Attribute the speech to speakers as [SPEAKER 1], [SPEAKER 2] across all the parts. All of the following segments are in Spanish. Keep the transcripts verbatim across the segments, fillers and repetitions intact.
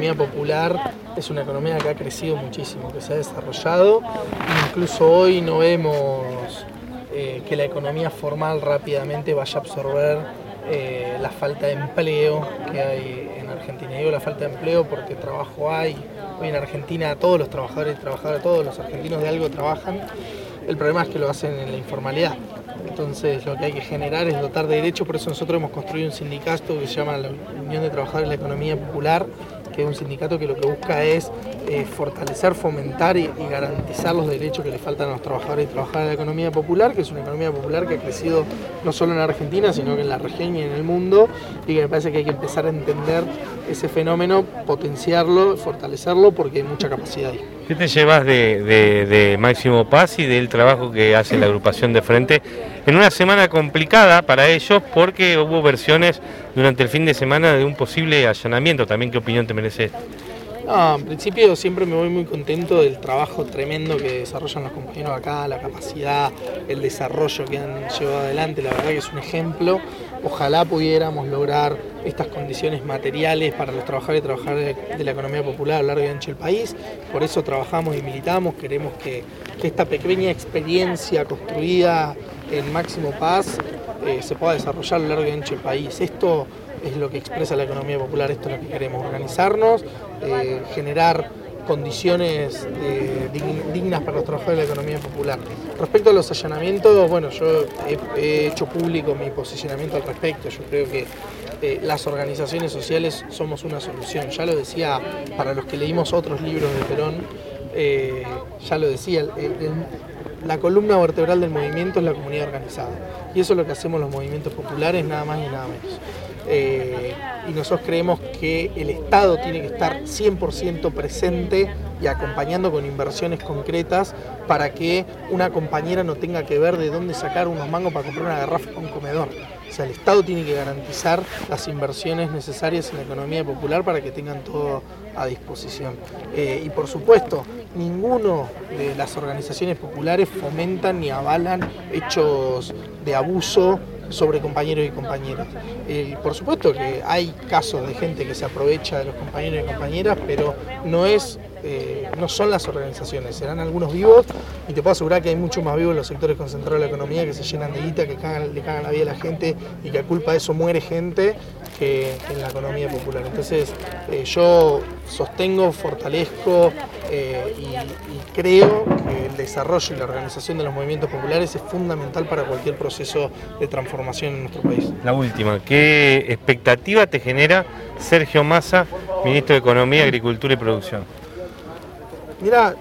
[SPEAKER 1] economía popular es una economía que ha crecido muchísimo, que se ha desarrollado. Incluso hoy no vemos eh, que la economía formal rápidamente vaya a absorber eh, la falta de empleo que hay en Argentina. Y digo la falta de empleo porque trabajo hay. Hoy en Argentina todos los trabajadores y trabajadoras, todos los argentinos de algo trabajan. El problema es que lo hacen en la informalidad. Entonces lo que hay que generar es dotar de derechos, por eso nosotros hemos construido un sindicato que se llama la Unión de Trabajadores de la Economía Popular, que es un sindicato que lo que busca es eh, fortalecer, fomentar y, y garantizar los derechos que le faltan a los trabajadores y trabajadoras de la economía popular, que es una economía popular que ha crecido no solo en Argentina, sino que en la región y en el mundo, y que me parece que hay que empezar a entender ese fenómeno, potenciarlo, fortalecerlo, porque hay mucha capacidad ahí.
[SPEAKER 2] ¿Qué te llevas de, de, de Máximo Paz y del trabajo que hace la agrupación de frente en una semana complicada para ellos porque hubo versiones durante el fin de semana de un posible allanamiento? También, ¿qué opinión te merece esto?
[SPEAKER 1] No, en principio siempre me voy muy contento del trabajo tremendo que desarrollan los compañeros acá, la capacidad, el desarrollo que han llevado adelante, la verdad que es un ejemplo. Ojalá pudiéramos lograr estas condiciones materiales para los trabajadores y trabajadoras de la economía popular a lo largo y ancho del país. Por eso trabajamos y militamos, queremos que, que esta pequeña experiencia construida en Máximo Paz eh, se pueda desarrollar a lo largo y ancho del país. Esto es lo que expresa la economía popular, esto es lo que queremos, organizarnos, eh, generar condiciones eh, dignas para los trabajadores de la economía popular. Respecto a los allanamientos, bueno, yo he, he hecho público mi posicionamiento al respecto. Yo creo que eh, las organizaciones sociales somos una solución. Ya lo decía, para los que leímos otros libros de Perón, eh, ya lo decía, el, el, la columna vertebral del movimiento es la comunidad organizada. Y eso es lo que hacemos los movimientos populares, nada más y nada menos. Eh, y nosotros creemos que el Estado tiene que estar cien por ciento presente y acompañando con inversiones concretas para que una compañera no tenga que ver de dónde sacar unos mangos para comprar una garrafa para un comedor. O sea, el Estado tiene que garantizar las inversiones necesarias en la economía popular para que tengan todo a disposición. Eh, y por supuesto, ninguno de las organizaciones populares fomentan ni avalan hechos de abuso sobre compañeros y compañeras. Eh, por supuesto que hay casos de gente que se aprovecha de los compañeros y compañeras, pero no es eh, no son las organizaciones, serán algunos vivos, y te puedo asegurar que hay mucho más vivos en los sectores concentrados de la economía que se llenan de guita, que cagan, le cagan la vida a la gente y que a culpa de eso muere gente que, que en la economía popular. Entonces eh, yo sostengo, fortalezco eh, y, y creo que el desarrollo y la organización de los movimientos populares es fundamental para cualquier proceso de transformación en nuestro país.
[SPEAKER 2] La última, ¿qué expectativa te genera Sergio Massa, ministro de Economía, Agricultura y Producción?
[SPEAKER 1] Mira,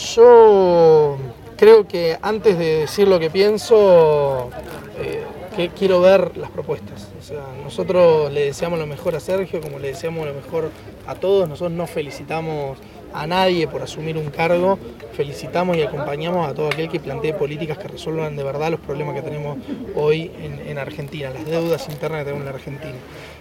[SPEAKER 1] yo creo que antes de decir lo que pienso, eh, que quiero ver las propuestas. O sea, nosotros le deseamos lo mejor a Sergio, como le deseamos lo mejor a todos. Nosotros no felicitamos a nadie por asumir un cargo, felicitamos y acompañamos a todo aquel que plantee políticas que resuelvan de verdad los problemas que tenemos hoy en, en Argentina, las deudas internas que tenemos en la Argentina.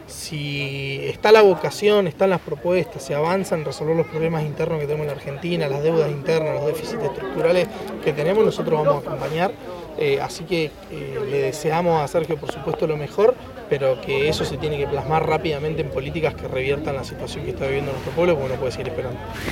[SPEAKER 1] Si está la vocación, están las propuestas, se avanza en resolver los problemas internos que tenemos en la Argentina, las deudas internas, los déficits estructurales que tenemos, nosotros vamos a acompañar. Eh, así que eh, le deseamos a Sergio, por supuesto, lo mejor, pero que eso se tiene que plasmar rápidamente en políticas que reviertan la situación que está viviendo nuestro pueblo, porque no puede seguir esperando.